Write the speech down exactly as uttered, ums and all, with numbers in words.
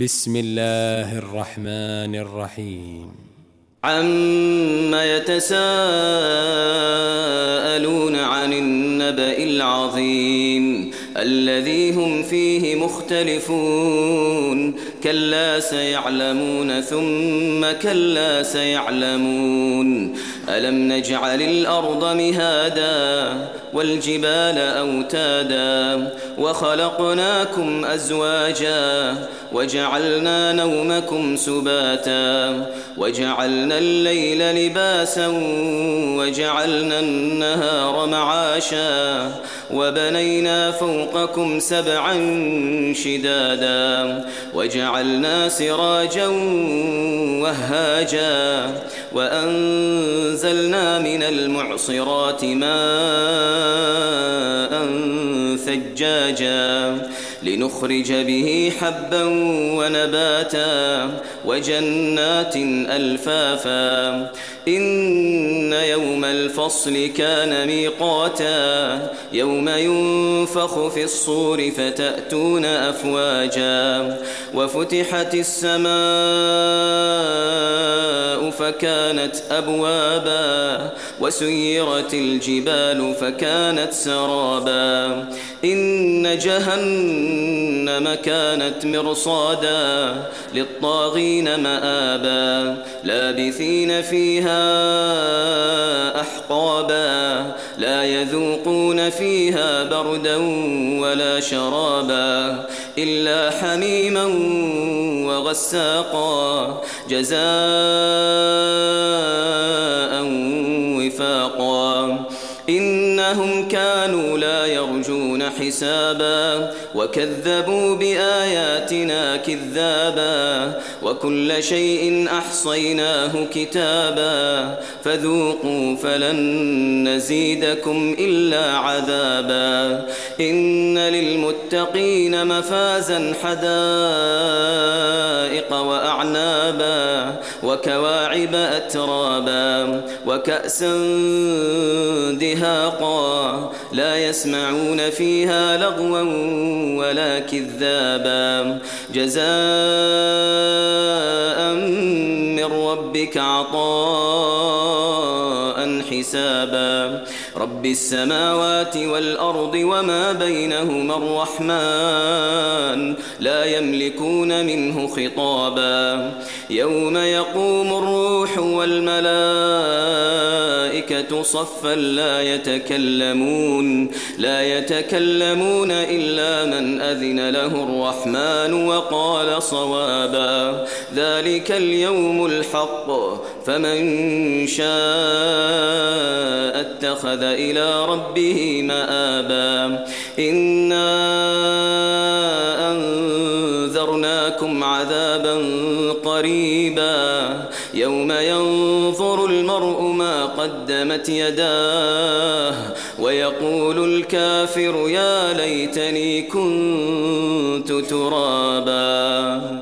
بسم الله الرحمن الرحيم. عم يتساءلون عن النبأ العظيم الذي هم فيه مختلفون كلا سيعلمون ثم كلا سيعلمون ألم نجعل الأرض مهادا والجبال أوتادا وخلقناكم أزواجا وجعلنا نومكم سباتا وجعلنا الليل لباسا وجعلنا النهار معاشا وبنينا فوقكم سبعا شدادا وجعلنا سراجا وهاجا وأنزلنا من المعصرات ماء ثجاجا لنخرج به حبا ونباتا وجنات ألفافا إن يوم الفصل كان ميقاتا يوم ينفخ في الصور فتأتون أفواجا وفتحت السماء فكانت أبوابا وسيرت الجبال فكانت سرابا إن جهنم كانت مرصادا للطاغين مآبا لابثين فيها أحقابا لا يذوقون فيها بردا ولا شرابا إلا حميما وغساقا جزاء وفاقا إنهم كانوا لا يرجون حسابا وكذبوا بآياتنا كذابا وكل شيء أحصيناه كتابا فذوقوا فلن نزيدكم إلا عذابا إن للمتقين مفازا حدائق وأعنابا وكواعب أترابا وكأسا دهاقا لا يسمعون فيها لغوا ولا كذابا جزاء من ربك عطاء حسابا رب السماوات والأرض وما بينهما الرحمن لا يملكون منه خطابا يوم يقوم الروح والملائكة صفا لا يتكلمون لا يتكلمون إلا من أذن له الرحمن وقال صوابا ذلك اليوم الحق فمن شاء اتخذ إلى ربه مآبا إنا أنذرناكم عذابا قريبا يوم ينظر المرء ما قدمت يداه ويقول الكافر يا ليتني كنت ترابا.